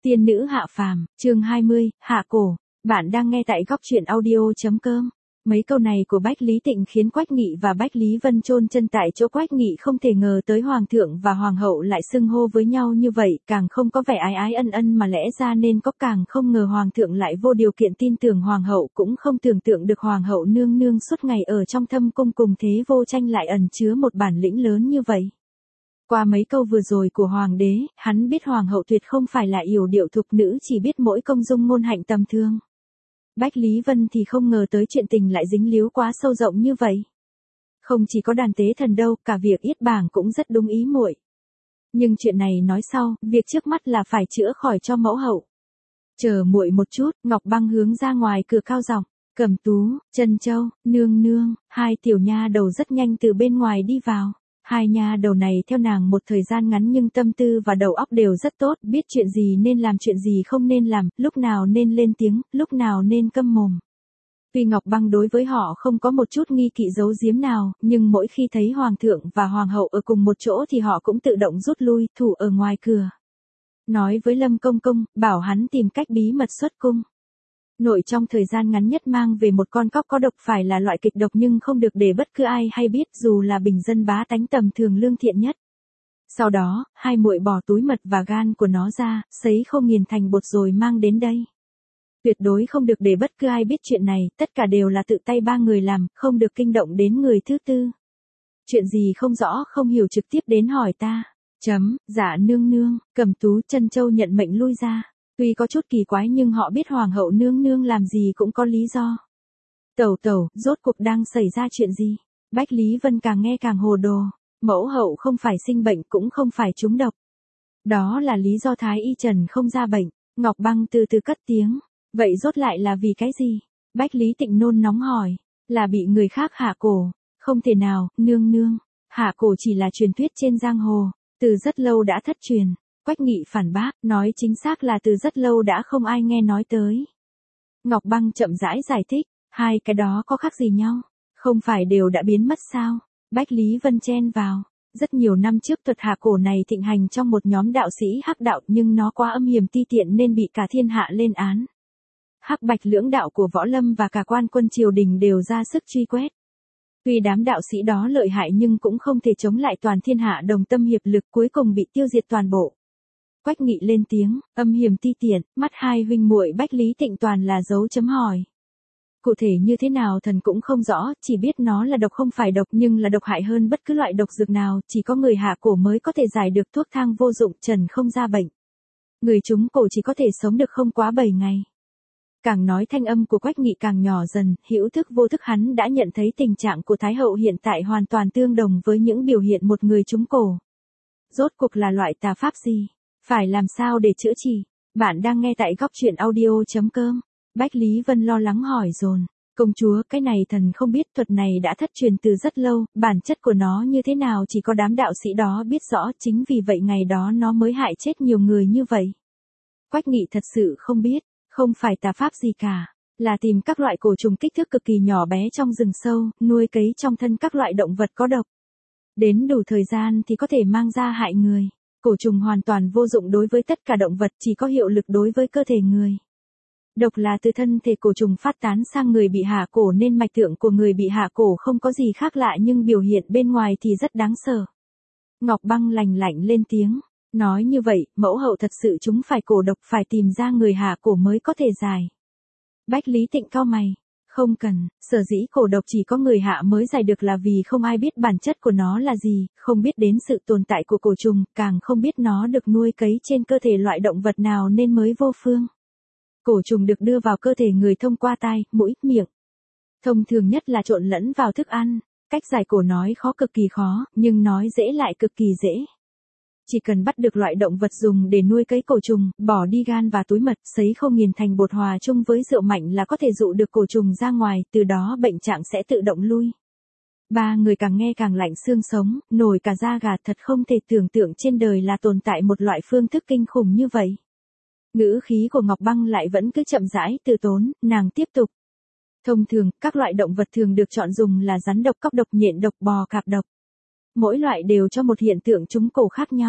Tiên nữ hạ phàm, chương 20, hạ cổ. Bạn đang nghe tại góc truyện audio.com. Mấy câu này của Bách Lý Tịnh khiến Quách Nghị và Bách Lý Vân chôn chân tại chỗ. Quách Nghị không thể ngờ tới Hoàng thượng và Hoàng hậu lại xưng hô với nhau như vậy, càng không có vẻ ái ái ân ân mà lẽ ra nên có, càng không ngờ Hoàng thượng lại vô điều kiện tin tưởng Hoàng hậu, cũng không tưởng tượng được Hoàng hậu nương nương suốt ngày ở trong thâm cung cùng thế vô tranh lại ẩn chứa một bản lĩnh lớn như vậy. Qua mấy câu vừa rồi của Hoàng đế, hắn biết Hoàng hậu tuyệt không phải là yểu điệu thục nữ chỉ biết mỗi công dung ngôn hạnh tầm thường. Bách Lý Vân thì không ngờ tới chuyện tình lại dính líu quá sâu rộng như vậy. Không chỉ có đàn tế thần đâu, cả việc yết bảng cũng rất đúng ý muội. Nhưng chuyện này nói sau, việc trước mắt là phải chữa khỏi cho mẫu hậu. Chờ muội một chút, Ngọc Băng hướng ra ngoài cửa cao giọng, Cẩm Tú, Trân Châu, nương nương, hai tiểu nha đầu rất nhanh từ bên ngoài đi vào. Hai nha đầu này theo nàng một thời gian ngắn nhưng tâm tư và đầu óc đều rất tốt, biết chuyện gì nên làm chuyện gì không nên làm, lúc nào nên lên tiếng, lúc nào nên câm mồm. Tuy Ngọc Băng đối với họ không có một chút nghi kỵ giấu giếm nào, nhưng mỗi khi thấy Hoàng thượng và Hoàng hậu ở cùng một chỗ thì họ cũng tự động rút lui, thủ ở ngoài cửa. Nói với Lâm Công Công, bảo hắn tìm cách bí mật xuất cung. Nội trong thời gian ngắn nhất mang về một con cóc có độc, phải là loại kịch độc nhưng không được để bất cứ ai hay biết, dù là bình dân bá tánh tầm thường lương thiện nhất. Sau đó, hai muội bỏ túi mật và gan của nó ra, sấy khô nghiền thành bột rồi mang đến đây. Tuyệt đối không được để bất cứ ai biết chuyện này, tất cả đều là tự tay ba người làm, không được kinh động đến người thứ tư. Chuyện gì không rõ không hiểu trực tiếp đến hỏi ta. Dạ nương nương. Cẩm Tú, Trân Châu nhận mệnh lui ra. Tuy có chút kỳ quái nhưng họ biết Hoàng hậu nương nương làm gì cũng có lý do. Tẩu tẩu, rốt cuộc đang xảy ra chuyện gì? Bách Lý Vân càng nghe càng hồ đồ. Mẫu hậu không phải sinh bệnh cũng không phải trúng độc. Đó là lý do Thái Y Trần không ra bệnh. Ngọc Băng từ từ cất tiếng. Vậy rốt lại là vì cái gì? Bách Lý Tịnh nôn nóng hỏi. Là bị người khác hạ cổ. Không thể nào, nương nương. Hạ cổ chỉ là truyền thuyết trên giang hồ. Từ rất lâu đã thất truyền. Quách Nghị phản bác, nói chính xác là từ rất lâu đã không ai nghe nói tới. Ngọc Băng chậm rãi giải thích, hai cái đó có khác gì nhau, không phải đều đã biến mất sao? Bách Lý Vân chen vào, rất nhiều năm trước thuật hạ cổ này thịnh hành trong một nhóm đạo sĩ hắc đạo, nhưng nó quá âm hiểm ti tiện nên bị cả thiên hạ lên án. Hắc bạch lưỡng đạo của võ lâm và cả quan quân triều đình đều ra sức truy quét. Tuy đám đạo sĩ đó lợi hại nhưng cũng không thể chống lại toàn thiên hạ đồng tâm hiệp lực, cuối cùng bị tiêu diệt toàn bộ. Quách Nghị lên tiếng, âm hiểm ti tiện, mắt hai huynh muội Bách Lý Tịnh toàn là dấu chấm hỏi. Cụ thể như thế nào thần cũng không rõ, chỉ biết nó là độc không phải độc nhưng là độc hại hơn bất cứ loại độc dược nào, chỉ có người hạ cổ mới có thể giải được, thuốc thang vô dụng, trần không ra bệnh. Người trúng cổ chỉ có thể sống được không quá 7 ngày. Càng nói thanh âm của Quách Nghị càng nhỏ dần, hữu thức vô thức hắn đã nhận thấy tình trạng của Thái hậu hiện tại hoàn toàn tương đồng với những biểu hiện một người trúng cổ. Rốt cuộc là loại tà pháp gì? Phải làm sao để chữa trị? Bạn đang nghe tại góc truyện audio.com. Bách Lý Vân lo lắng hỏi dồn. Công chúa, cái này thần không biết, thuật này đã thất truyền từ rất lâu, bản chất của nó như thế nào chỉ có đám đạo sĩ đó biết rõ, chính vì vậy ngày đó nó mới hại chết nhiều người như vậy. Quách Nghị thật sự không biết, không phải tà pháp gì cả, là tìm các loại cổ trùng kích thước cực kỳ nhỏ bé trong rừng sâu, nuôi cấy trong thân các loại động vật có độc. Đến đủ thời gian thì có thể mang ra hại người. Cổ trùng hoàn toàn vô dụng đối với tất cả động vật, chỉ có hiệu lực đối với cơ thể người. Độc là từ thân thể cổ trùng phát tán sang người bị hạ cổ nên mạch tượng của người bị hạ cổ không có gì khác lạ nhưng biểu hiện bên ngoài thì rất đáng sợ. Ngọc Băng lành lạnh lên tiếng, nói như vậy, mẫu hậu thật sự chúng phải cổ độc, phải tìm ra người hạ cổ mới có thể giải. Bách Lý Tịnh cau mày. Không cần, sở dĩ cổ độc chỉ có người hạ mới giải được là vì không ai biết bản chất của nó là gì, không biết đến sự tồn tại của cổ trùng, càng không biết nó được nuôi cấy trên cơ thể loại động vật nào nên mới vô phương. Cổ trùng được đưa vào cơ thể người thông qua tai, mũi, miệng. Thông thường nhất là trộn lẫn vào thức ăn. Cách giải cổ nói khó, cực kỳ khó, nhưng nói dễ lại cực kỳ dễ. Chỉ cần bắt được loại động vật dùng để nuôi cấy cổ trùng, bỏ đi gan và túi mật, sấy khô nghiền thành bột hòa chung với rượu mạnh là có thể dụ được cổ trùng ra ngoài, từ đó bệnh trạng sẽ tự động lui. Ba người càng nghe càng lạnh xương sống, nổi cả da gà, thật không thể tưởng tượng trên đời là tồn tại một loại phương thức kinh khủng như vậy. Ngữ khí của Ngọc Băng lại vẫn cứ chậm rãi, từ tốn, nàng tiếp tục. Thông thường, các loại động vật thường được chọn dùng là rắn độc, cóc độc, nhện độc, bò cạp độc. Mỗi loại đều cho một hiện tượng trúng cổ khác nhau.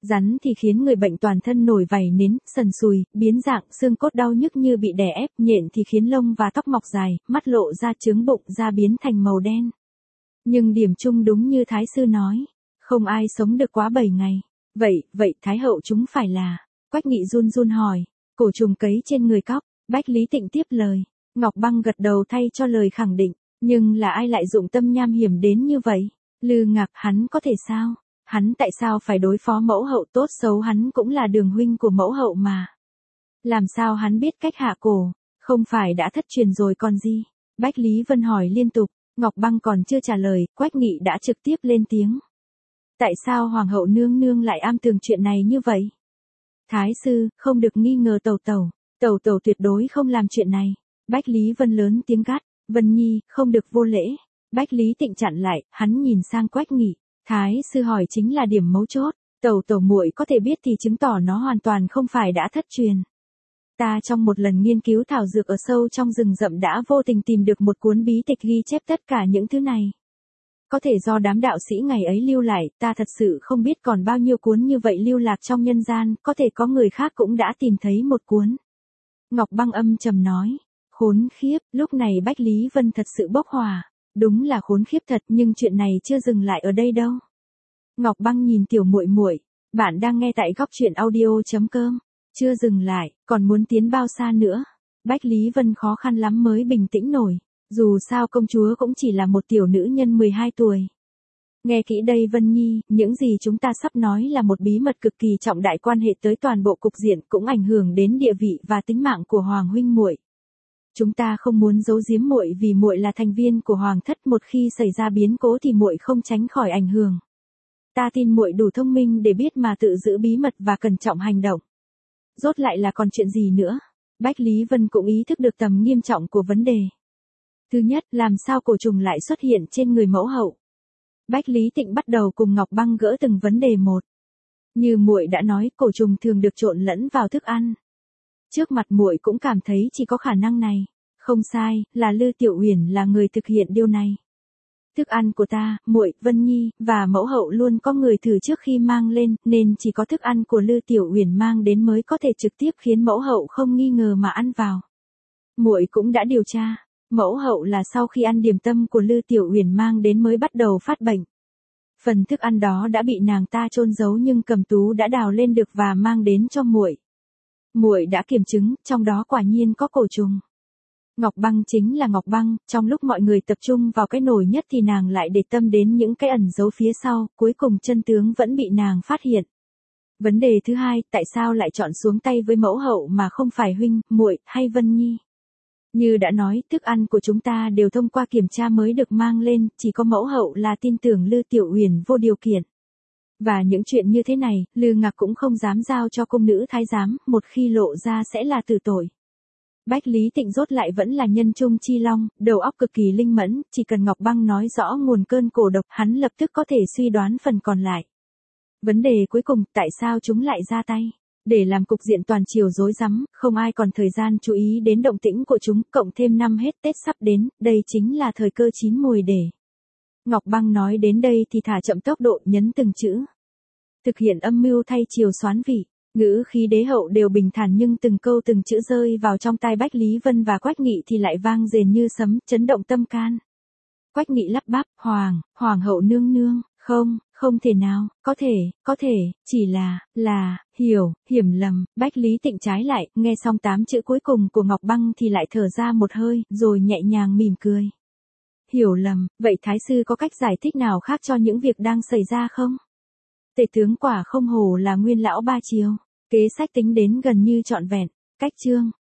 Rắn thì khiến người bệnh toàn thân nổi vảy nến, sần sùi, biến dạng, xương cốt đau nhức như bị đè ép, nhện thì khiến lông và tóc mọc dài, mắt lộ ra trướng bụng, da biến thành màu đen. Nhưng điểm chung đúng như Thái sư nói, không ai sống được quá 7 ngày. Vậy Thái hậu chúng phải là, Quách Nghị run run hỏi, cổ trùng cấy trên người cóc, Bách Lý Tịnh tiếp lời, Ngọc Băng gật đầu thay cho lời khẳng định, nhưng là ai lại dụng tâm nham hiểm đến như vậy? Lư Ngạc, hắn có thể sao? Hắn tại sao phải đối phó mẫu hậu, tốt xấu hắn cũng là đường huynh của mẫu hậu mà. Làm sao hắn biết cách hạ cổ, không phải đã thất truyền rồi còn gì? Bách Lý Vân hỏi liên tục, Ngọc Băng còn chưa trả lời, Quách Nghị đã trực tiếp lên tiếng. Tại sao Hoàng hậu nương nương lại am tường chuyện này như vậy? Thái sư, không được nghi ngờ Tẩu tẩu tuyệt đối không làm chuyện này. Bách Lý Vân lớn tiếng gắt, Vân Nhi, không được vô lễ. Bách Lý Tịnh chặn lại, hắn nhìn sang Quách Nghị, Thái sư hỏi chính là điểm mấu chốt, tẩu muội có thể biết thì chứng tỏ nó hoàn toàn không phải đã thất truyền. Ta trong một lần nghiên cứu thảo dược ở sâu trong rừng rậm đã vô tình tìm được một cuốn bí tịch ghi chép tất cả những thứ này. Có thể do đám đạo sĩ ngày ấy lưu lại, ta thật sự không biết còn bao nhiêu cuốn như vậy lưu lạc trong nhân gian, có thể có người khác cũng đã tìm thấy một cuốn. Ngọc Băng âm trầm nói, khốn khiếp, lúc này Bách Lý Vân thật sự bốc hỏa, đúng là khốn khiếp thật, nhưng chuyện này chưa dừng lại ở đây đâu. Ngọc Băng nhìn tiểu muội muội, bạn đang nghe tại góc truyện audio.com, chưa dừng lại, còn muốn tiến bao xa nữa? Bách Lý Vân khó khăn lắm mới bình tĩnh nổi, dù sao công chúa cũng chỉ là một tiểu nữ nhân 12 tuổi. Nghe kỹ đây Vân Nhi, những gì chúng ta sắp nói là một bí mật cực kỳ trọng đại quan hệ tới toàn bộ cục diện, cũng ảnh hưởng đến địa vị và tính mạng của Hoàng huynh muội. Chúng ta không muốn giấu giếm muội vì muội là thành viên của Hoàng thất, một khi xảy ra biến cố thì muội không tránh khỏi ảnh hưởng. Ta tin muội đủ thông minh để biết mà tự giữ bí mật và cẩn trọng hành động. Rốt lại là còn chuyện gì nữa? Bách Lý Vân cũng ý thức được tầm nghiêm trọng của vấn đề. Thứ nhất, làm sao cổ trùng lại xuất hiện trên người mẫu hậu? Bách Lý Tịnh bắt đầu cùng Ngọc Băng gỡ từng vấn đề một. Như muội đã nói, cổ trùng thường được trộn lẫn vào thức ăn. Trước mặt muội cũng cảm thấy chỉ có khả năng này. Không sai, là Lư Tiểu Uyển là người thực hiện điều này. Thức ăn của ta, muội, Vân Nhi và mẫu hậu luôn có người thử trước khi mang lên, nên chỉ có thức ăn của Lư Tiểu Uyển mang đến mới có thể trực tiếp khiến mẫu hậu không nghi ngờ mà ăn vào. Muội cũng đã điều tra, mẫu hậu là sau khi ăn điểm tâm của Lư Tiểu Uyển mang đến mới bắt đầu phát bệnh. Phần thức ăn đó đã bị nàng ta chôn giấu nhưng Cầm Tú đã đào lên được và mang đến cho muội. Muội đã kiểm chứng, trong đó quả nhiên có cổ trùng. Ngọc Băng chính là Ngọc Băng, trong lúc mọi người tập trung vào cái nổi nhất thì nàng lại để tâm đến những cái ẩn giấu phía sau, cuối cùng chân tướng vẫn bị nàng phát hiện. Vấn đề thứ hai, tại sao lại chọn xuống tay với mẫu hậu mà không phải huynh, muội hay Vân Nhi? Như đã nói, thức ăn của chúng ta đều thông qua kiểm tra mới được mang lên, chỉ có mẫu hậu là tin tưởng Lư Tiểu Uyển vô điều kiện. Và những chuyện như thế này, Lư Ngạc cũng không dám giao cho cung nữ thái giám, một khi lộ ra sẽ là tử tội. Bách Lý Tịnh rốt lại vẫn là nhân trung chi long, đầu óc cực kỳ linh mẫn, chỉ cần Ngọc Băng nói rõ nguồn cơn cổ độc, hắn lập tức có thể suy đoán phần còn lại. Vấn đề cuối cùng, tại sao chúng lại ra tay? Để làm cục diện toàn triều rối rắm, không ai còn thời gian chú ý đến động tĩnh của chúng, cộng thêm năm hết Tết sắp đến, đây chính là thời cơ chín mùi để. Ngọc Băng nói đến đây thì thả chậm tốc độ, nhấn từng chữ. Thực hiện âm mưu thay triều soán vị. Ngữ khí đế hậu đều bình thản nhưng từng câu từng chữ rơi vào trong tai Bách Lý Vân và Quách Nghị thì lại vang rền như sấm, chấn động tâm can. Quách Nghị lắp bắp, Hoàng hậu nương nương, không thể nào, có thể, chỉ là, hiểm lầm. Bách Lý Tịnh trái lại, nghe xong 8 chữ cuối cùng của Ngọc Băng thì lại thở ra một hơi, rồi nhẹ nhàng mỉm cười. Hiểu lầm, vậy Thái sư có cách giải thích nào khác cho những việc đang xảy ra không? Tể tướng quả không hổ là nguyên lão ba triều, kế sách tính đến gần như trọn vẹn. Cách chương